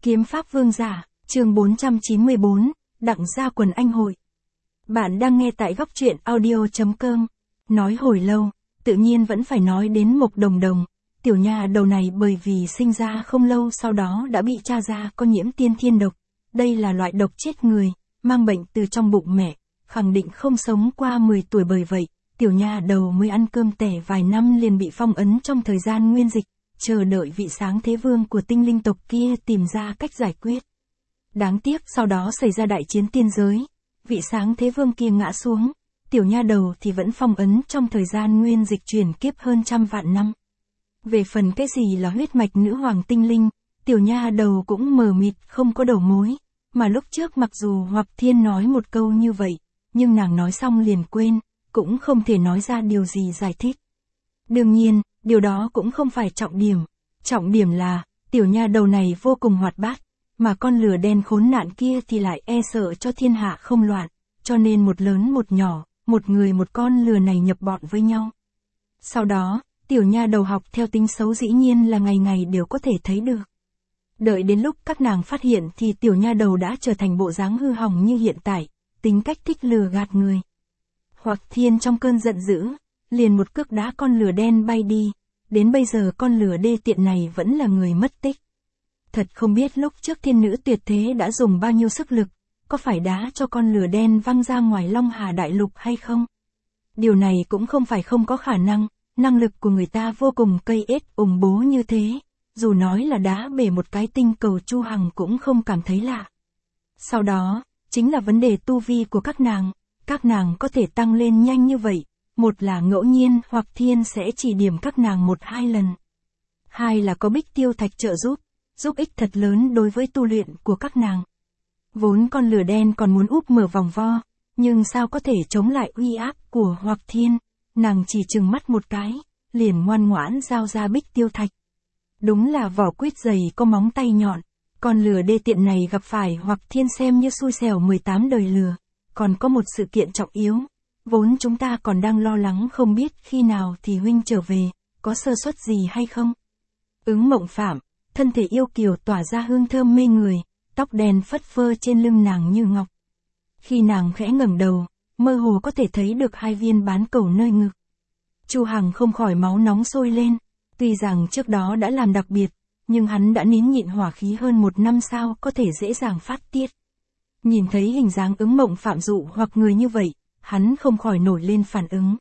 Kiếm Pháp Vương Giả, chương 494, Đặng Gia Quần Anh Hội. Bạn đang nghe tại góc truyện audio.com. Nói hồi lâu, tự nhiên vẫn phải nói đến Mộc Đồng Đồng. Tiểu nha đầu này bởi vì sinh ra không lâu sau đó đã bị tra ra có nhiễm tiên thiên độc. Đây là loại độc chết người, mang bệnh từ trong bụng mẹ, khẳng định không sống qua 10 tuổi, bởi vậy, tiểu nha đầu mới ăn cơm tẻ vài năm liền bị phong ấn trong thời gian nguyên dịch, chờ đợi vị sáng thế vương của tinh linh tộc kia tìm ra cách giải quyết. Đáng tiếc sau đó xảy ra đại chiến tiên giới, vị sáng thế vương kia ngã xuống, tiểu nha đầu thì vẫn phong ấn trong thời gian nguyên dịch chuyển kiếp hơn trăm vạn năm. Về phần cái gì là huyết mạch nữ hoàng tinh linh, tiểu nha đầu cũng mờ mịt không có đầu mối, mà lúc trước mặc dù Hoặc Thiên nói một câu như vậy, nhưng nàng nói xong liền quên, cũng không thể nói ra điều gì giải thích. Đương nhiên, điều đó cũng không phải trọng điểm là, tiểu nha đầu này vô cùng hoạt bát, mà con lửa đen khốn nạn kia thì lại e sợ cho thiên hạ không loạn, cho nên một lớn một nhỏ, một người một con lừa này nhập bọn với nhau. Sau đó, tiểu nha đầu học theo tính xấu dĩ nhiên là ngày ngày đều có thể thấy được. Đợi đến lúc các nàng phát hiện thì tiểu nha đầu đã trở thành bộ dáng hư hỏng như hiện tại, tính cách thích lừa gạt người. Hoặc Thiên trong cơn giận dữ, liền một cước đá con lửa đen bay đi, đến bây giờ con lửa đê tiện này vẫn là người mất tích. Thật không biết lúc trước thiên nữ tuyệt thế đã dùng bao nhiêu sức lực, có phải đá cho con lửa đen văng ra ngoài Long Hà Đại Lục hay không? Điều này cũng không phải không có khả năng, năng lực của người ta vô cùng cây ết ủng bố như thế, dù nói là đá bể một cái tinh cầu Chu Hằng cũng không cảm thấy lạ. Sau đó, chính là vấn đề tu vi của các nàng có thể tăng lên nhanh như vậy, một là ngẫu nhiên Hoặc Thiên sẽ chỉ điểm các nàng 1-2 lần. Hai là có Bích Tiêu Thạch trợ giúp ích thật lớn đối với tu luyện của các nàng. Vốn con lửa đen còn muốn úp mở vòng vo, nhưng sao có thể chống lại uy áp của Hoặc Thiên, nàng chỉ trừng mắt một cái, liền ngoan ngoãn giao ra Bích Tiêu Thạch. Đúng là vỏ quýt dày có móng tay nhọn, con lửa đê tiện này gặp phải Hoặc Thiên xem như xui xẻo 18 đời lừa. Còn có một sự kiện trọng yếu, vốn chúng ta còn đang lo lắng không biết khi nào thì huynh trở về, có sơ suất gì hay không. Ứng Mộng Phạm, thân thể yêu kiều tỏa ra hương thơm mê người, tóc đen phất phơ trên lưng nàng như ngọc. Khi nàng khẽ ngẩng đầu, mơ hồ có thể thấy được 2 viên bán cầu nơi ngực. Chu Hằng không khỏi máu nóng sôi lên, tuy rằng trước đó đã làm đặc biệt, nhưng hắn đã nín nhịn hỏa khí hơn 1 năm sao có thể dễ dàng phát tiết. Nhìn thấy hình dáng Ứng Mộng Phạm dụ hoặc người như vậy, hắn không khỏi nổi lên phản ứng.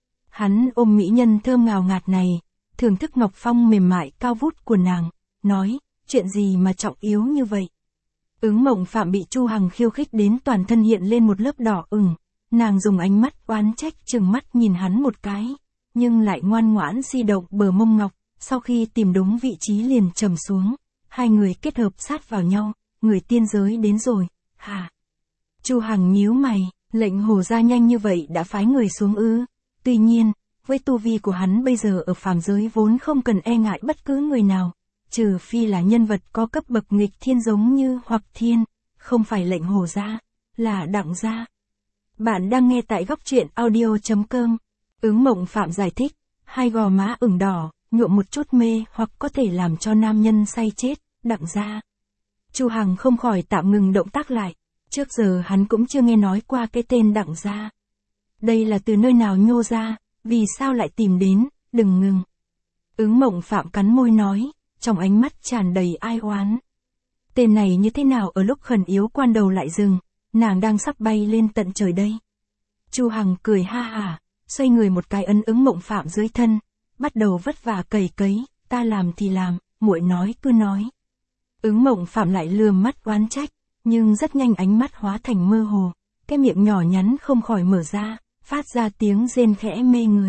Hắn ôm mỹ nhân thơm ngào ngạt này, thưởng thức ngọc phong mềm mại cao vút của nàng, nói, chuyện gì mà trọng yếu như vậy. Ứng Mộng Phạm bị Chu Hằng khiêu khích đến toàn thân hiện lên một lớp đỏ ửng, nàng dùng ánh mắt oán trách trừng mắt nhìn hắn một cái, nhưng lại ngoan ngoãn di động bờ mông ngọc, sau khi tìm đúng vị trí liền trầm xuống, 2 người kết hợp sát vào nhau, người tiên giới đến rồi. Hả? Chu Hằng nhíu mày, lệnh Hổ ra nhanh như vậy đã phái người xuống ư? Tuy nhiên, với tu vi của hắn bây giờ ở phàm giới vốn không cần e ngại bất cứ người nào, trừ phi là nhân vật có cấp bậc nghịch thiên giống như Hoặc Thiên, không phải lệnh Hổ ra, là Đặng gia. Bạn đang nghe tại góc truyện audio.com. Ứng Mộng Phạm giải thích, 2 gò má ửng đỏ, nhuộm một chút mê hoặc có thể làm cho nam nhân say chết, Đặng gia. Chu Hằng không khỏi tạm ngừng động tác lại, trước giờ hắn cũng chưa nghe nói qua cái tên Đặng gia. Đây là từ nơi nào nhô ra, vì sao lại tìm đến, đừng ngừng. Ứng Mộng Phạm cắn môi nói, trong ánh mắt tràn đầy ai oán. Tên này như thế nào ở lúc khẩn yếu quan đầu lại dừng, nàng đang sắp bay lên tận trời đây. Chu Hằng cười ha hả, xoay người một cái ấn Ứng Mộng Phạm dưới thân, bắt đầu vất vả cày cấy, ta làm thì làm, muội nói cứ nói. Ứng Mộng Phạm lại lườm mắt oán trách, nhưng rất nhanh ánh mắt hóa thành mơ hồ, cái miệng nhỏ nhắn không khỏi mở ra, phát ra tiếng rên khẽ mê người.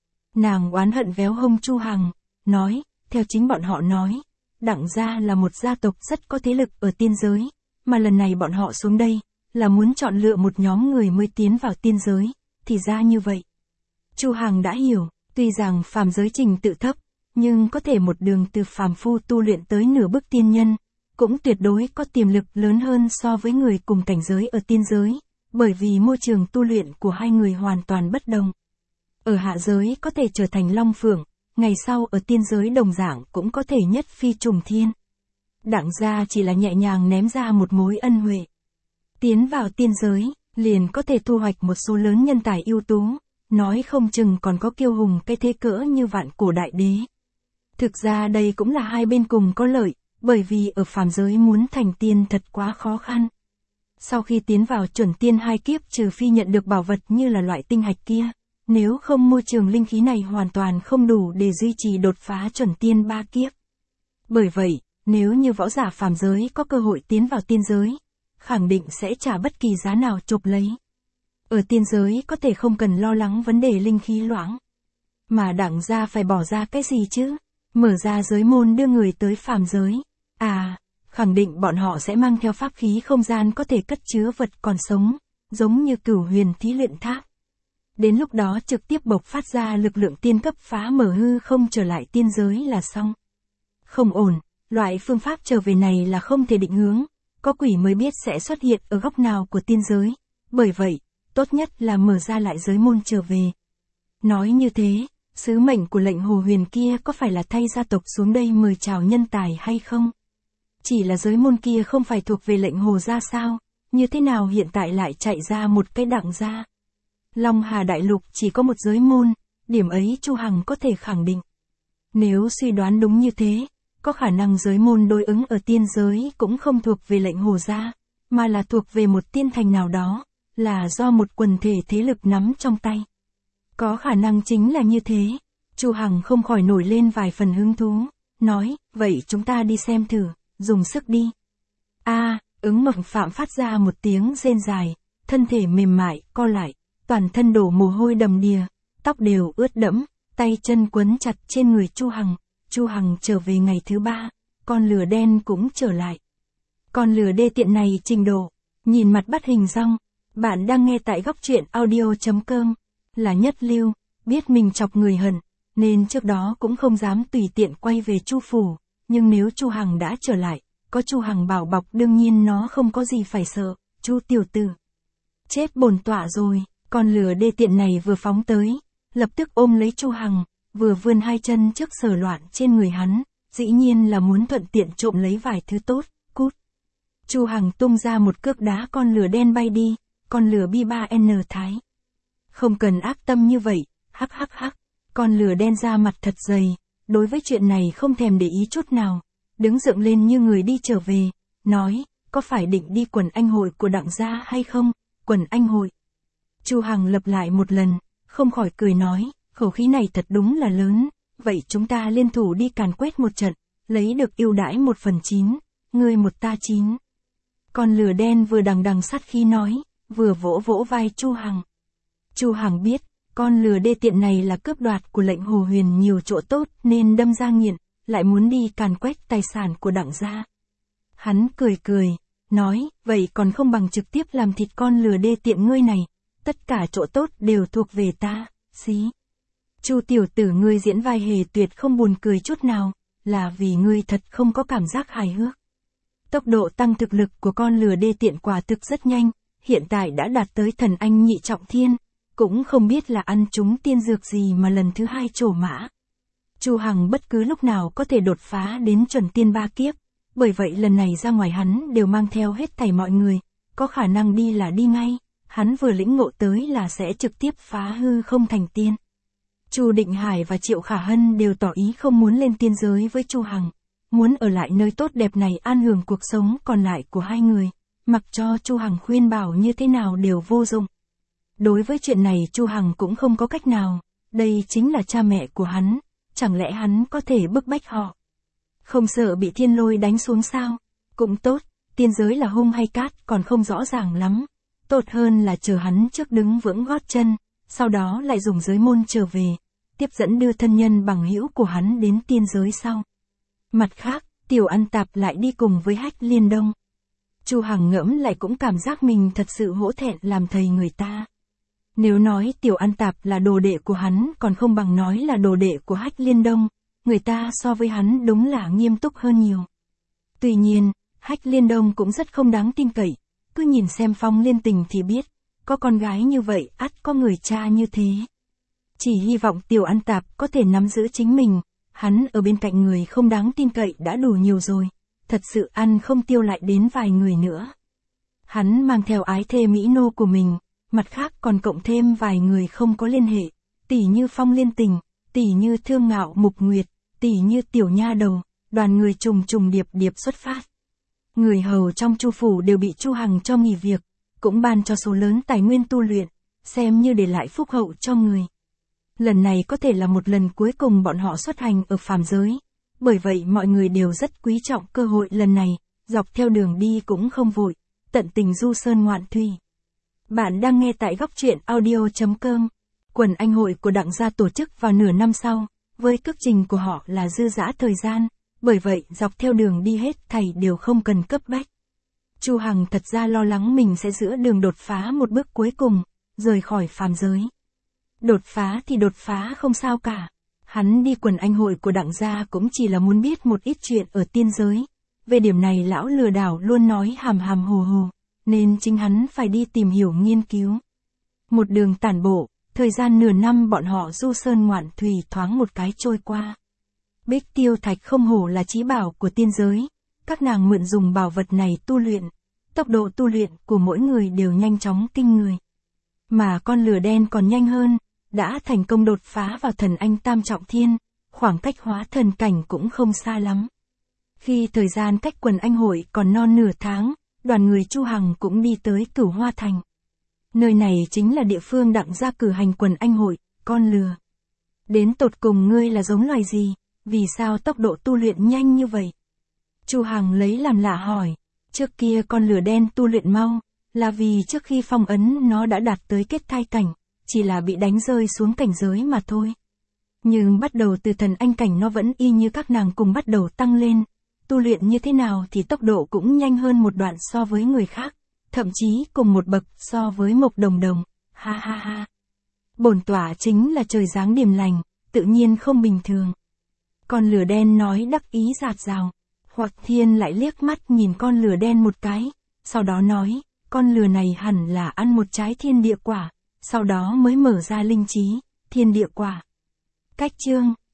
Nàng oán hận véo hông Chu Hằng, nói, theo chính bọn họ nói, Đặng gia là một gia tộc rất có thế lực ở tiên giới, mà lần này bọn họ xuống đây, là muốn chọn lựa một nhóm người mới tiến vào tiên giới, thì ra như vậy. Chu Hằng đã hiểu, tuy rằng phàm giới trình tự thấp, nhưng có thể một đường từ phàm phu tu luyện tới nửa bước tiên nhân, cũng tuyệt đối có tiềm lực lớn hơn so với người cùng cảnh giới ở tiên giới, bởi vì môi trường tu luyện của 2 người hoàn toàn bất đồng. Ở hạ giới có thể trở thành long phượng, ngày sau ở tiên giới đồng dạng cũng có thể nhất phi trùng thiên. Đặng gia chỉ là nhẹ nhàng ném ra một mối ân huệ. Tiến vào tiên giới, liền có thể thu hoạch một số lớn nhân tài ưu tú, nói không chừng còn có kiêu hùng cái thế cỡ như vạn cổ đại đế. Thực ra đây cũng là hai bên cùng có lợi, bởi vì ở phàm giới muốn thành tiên thật quá khó khăn. Sau khi tiến vào chuẩn tiên 2 kiếp trừ phi nhận được bảo vật như là loại tinh hạch kia, nếu không môi trường linh khí này hoàn toàn không đủ để duy trì đột phá chuẩn tiên 3 kiếp. Bởi vậy, nếu như võ giả phàm giới có cơ hội tiến vào tiên giới, khẳng định sẽ trả bất kỳ giá nào chộp lấy. Ở tiên giới có thể không cần lo lắng vấn đề linh khí loãng. Mà Đặng gia phải bỏ ra cái gì chứ? Mở ra giới môn đưa người tới phàm giới. Khẳng định bọn họ sẽ mang theo pháp khí không gian có thể cất chứa vật còn sống, giống như Cửu Huyền Thí Luyện Tháp. Đến lúc đó trực tiếp bộc phát ra lực lượng tiên cấp phá mở hư không trở lại tiên giới là xong. Không ổn, loại phương pháp trở về này là không thể định hướng, có quỷ mới biết sẽ xuất hiện ở góc nào của tiên giới, bởi vậy, tốt nhất là mở ra lại giới môn trở về. Nói như thế, sứ mệnh của lệnh Hồ Huyền kia có phải là thay gia tộc xuống đây mời chào nhân tài hay không? Chỉ là giới môn kia không phải thuộc về lệnh Hồ gia sao, như thế nào hiện tại lại chạy ra một cái Đặng gia? Long Hà Đại Lục chỉ có một giới môn, điểm ấy Chu Hằng có thể khẳng định. Nếu suy đoán đúng như thế, có khả năng giới môn đối ứng ở tiên giới cũng không thuộc về lệnh Hồ gia, mà là thuộc về một tiên thành nào đó, là do một quần thể thế lực nắm trong tay. Có khả năng chính là như thế, Chu Hằng không khỏi nổi lên vài phần hứng thú, nói, vậy chúng ta đi xem thử, dùng sức đi. Ứng Mộng Phạm phát ra một tiếng rên dài, thân thể mềm mại, co lại, toàn thân đổ mồ hôi đầm đìa, tóc đều ướt đẫm, tay chân quấn chặt trên người Chu Hằng. Chu Hằng trở về ngày thứ 3, con lừa đen cũng trở lại. Con lừa đê tiện này trình độ, nhìn mặt bắt hình dong. Bạn đang nghe tại góc truyện audio.com, là nhất lưu, biết mình chọc người hận, nên trước đó cũng không dám tùy tiện quay về Chu phủ, nhưng nếu Chu Hằng đã trở lại, có Chu Hằng bảo bọc đương nhiên nó không có gì phải sợ. Chu tiểu tử, chết bổn tọa rồi. Con lừa đê tiện này vừa phóng tới, lập tức ôm lấy Chu Hằng, vừa vươn hai chân trước sờ loạn trên người hắn, dĩ nhiên là muốn thuận tiện trộm lấy vài thứ tốt. Cút. Chu Hằng tung ra một cước đá con lừa đen bay đi, con lừa bi 3N thái. Không cần ác tâm như vậy, hắc. Con lừa đen ra mặt thật dày, đối với chuyện này không thèm để ý chút nào, đứng dựng lên như người đi trở về, nói, có phải định đi quần anh hội của Đặng gia hay không? Quần anh hội. Chu Hằng lặp lại một lần, không khỏi cười nói, khẩu khí này thật đúng là lớn, vậy chúng ta liên thủ đi càn quét một trận, lấy được ưu đãi 1/9, ngươi một ta 9. Con lừa đen vừa đằng sát khí nói, vừa vỗ vỗ vai Chu Hằng. Chu Hằng biết, con lừa đê tiện này là cướp đoạt của lệnh Hồ Huyền nhiều chỗ tốt nên đâm ra nghiện, lại muốn đi càn quét tài sản của Đặng gia. Hắn cười, nói, vậy còn không bằng trực tiếp làm thịt con lừa đê tiện ngươi này, tất cả chỗ tốt đều thuộc về ta, xí. Chu tiểu tử ngươi diễn vai hề tuyệt không buồn cười chút nào, là vì ngươi thật không có cảm giác hài hước. Tốc độ tăng thực lực của con lừa đê tiện quả thực rất nhanh, hiện tại đã đạt tới thần anh nhị trọng thiên, cũng không biết là ăn trúng tiên dược gì mà lần thứ 2 trổ mã. Chu Hằng bất cứ lúc nào có thể đột phá đến chuẩn tiên 3 kiếp, bởi vậy lần này ra ngoài hắn đều mang theo hết thảy mọi người, có khả năng đi là đi ngay, hắn vừa lĩnh ngộ tới là sẽ trực tiếp phá hư không thành tiên. Chu Định Hải và Triệu Khả Hân đều tỏ ý không muốn lên tiên giới với Chu Hằng, muốn ở lại nơi tốt đẹp này an hưởng cuộc sống còn lại của hai người, mặc cho Chu Hằng khuyên bảo như thế nào đều vô dụng. Đối với chuyện này Chu Hằng cũng không có cách nào, đây chính là cha mẹ của hắn, chẳng lẽ hắn có thể bức bách họ? Không sợ bị thiên lôi đánh xuống sao? Cũng tốt, tiên giới là hung hay cát còn không rõ ràng lắm, tốt hơn là chờ hắn trước đứng vững gót chân, sau đó lại dùng giới môn trở về, tiếp dẫn đưa thân nhân bằng hữu của hắn đến tiên giới sau. Mặt khác, Tiểu Ăn Tạp lại đi cùng với Hách Liên Đông. Chu Hằng ngẫm lại cũng cảm giác mình thật sự hổ thẹn làm thầy người ta. Nếu nói Tiểu Ăn Tạp là đồ đệ của hắn còn không bằng nói là đồ đệ của Hách Liên Đông, người ta so với hắn đúng là nghiêm túc hơn nhiều. Tuy nhiên, Hách Liên Đông cũng rất không đáng tin cậy, cứ nhìn xem Phong Liên Tình thì biết, có con gái như vậy ắt có người cha như thế. Chỉ hy vọng Tiểu Ăn Tạp có thể nắm giữ chính mình, hắn ở bên cạnh người không đáng tin cậy đã đủ nhiều rồi, thật sự ăn không tiêu lại đến vài người nữa. Hắn mang theo ái thê Mỹ nô của mình, mặt khác còn cộng thêm vài người không có liên hệ, tỷ như Phong Liên Tình, tỷ như Thương Ngạo Mục Nguyệt, tỷ như Tiểu Nha Đầu, đoàn người trùng trùng điệp điệp xuất phát. Người hầu trong Chu phủ đều bị Chu Hằng cho nghỉ việc, cũng ban cho số lớn tài nguyên tu luyện, xem như để lại phúc hậu cho người. Lần này có thể là một lần cuối cùng bọn họ xuất hành ở phàm giới, bởi vậy mọi người đều rất quý trọng cơ hội lần này, dọc theo đường đi cũng không vội, tận tình du sơn ngoạn thủy. Bạn đang nghe tại góc truyện audio.com. Quần anh hội của Đặng gia tổ chức vào nửa năm sau, với cước trình của họ là dư dả thời gian, bởi vậy dọc theo đường đi hết thảy đều không cần cấp bách. Chu Hằng thật ra lo lắng mình sẽ giữa đường đột phá một bước cuối cùng, rời khỏi phàm giới. Đột phá thì đột phá không sao cả. Hắn đi quần anh hội của Đặng gia cũng chỉ là muốn biết một ít chuyện ở tiên giới. Về điểm này lão lừa đảo luôn nói hàm hàm hồ hồ, nên chính hắn phải đi tìm hiểu nghiên cứu. Một đường tản bộ, thời gian nửa năm bọn họ du sơn ngoạn thủy thoáng một cái trôi qua. Bích tiêu thạch không hổ là chí bảo của tiên giới, các nàng mượn dùng bảo vật này tu luyện, tốc độ tu luyện của mỗi người đều nhanh chóng kinh người. Mà con lửa đen còn nhanh hơn, đã thành công đột phá vào thần anh tam trọng thiên, khoảng cách hóa thần cảnh cũng không xa lắm. Khi thời gian cách quần anh hội còn non nửa tháng, đoàn người Chu Hằng cũng đi tới Cửu Hoa Thành. Nơi này chính là địa phương Đặng gia cử hành quần anh hội, con lừa. Đến tột cùng ngươi là giống loài gì, vì sao tốc độ tu luyện nhanh như vậy? Chu Hằng lấy làm lạ hỏi, trước kia con lừa đen tu luyện mau, là vì trước khi phong ấn nó đã đạt tới kết thai cảnh, chỉ là bị đánh rơi xuống cảnh giới mà thôi. Nhưng bắt đầu từ thần anh cảnh nó vẫn y như các nàng cùng bắt đầu tăng lên, tu luyện như thế nào thì tốc độ cũng nhanh hơn một đoạn so với người khác, thậm chí cùng một bậc so với Mộc Đồng Đồng, ha ha ha. Bổn tỏa chính là trời giáng điềm lành, tự nhiên không bình thường. Con lửa đen nói đắc ý rạt rào, Hoặc Thiên lại liếc mắt nhìn con lửa đen một cái, sau đó nói, con lừa này hẳn là ăn một trái thiên địa quả, sau đó mới mở ra linh trí, thiên địa quả. Cách chương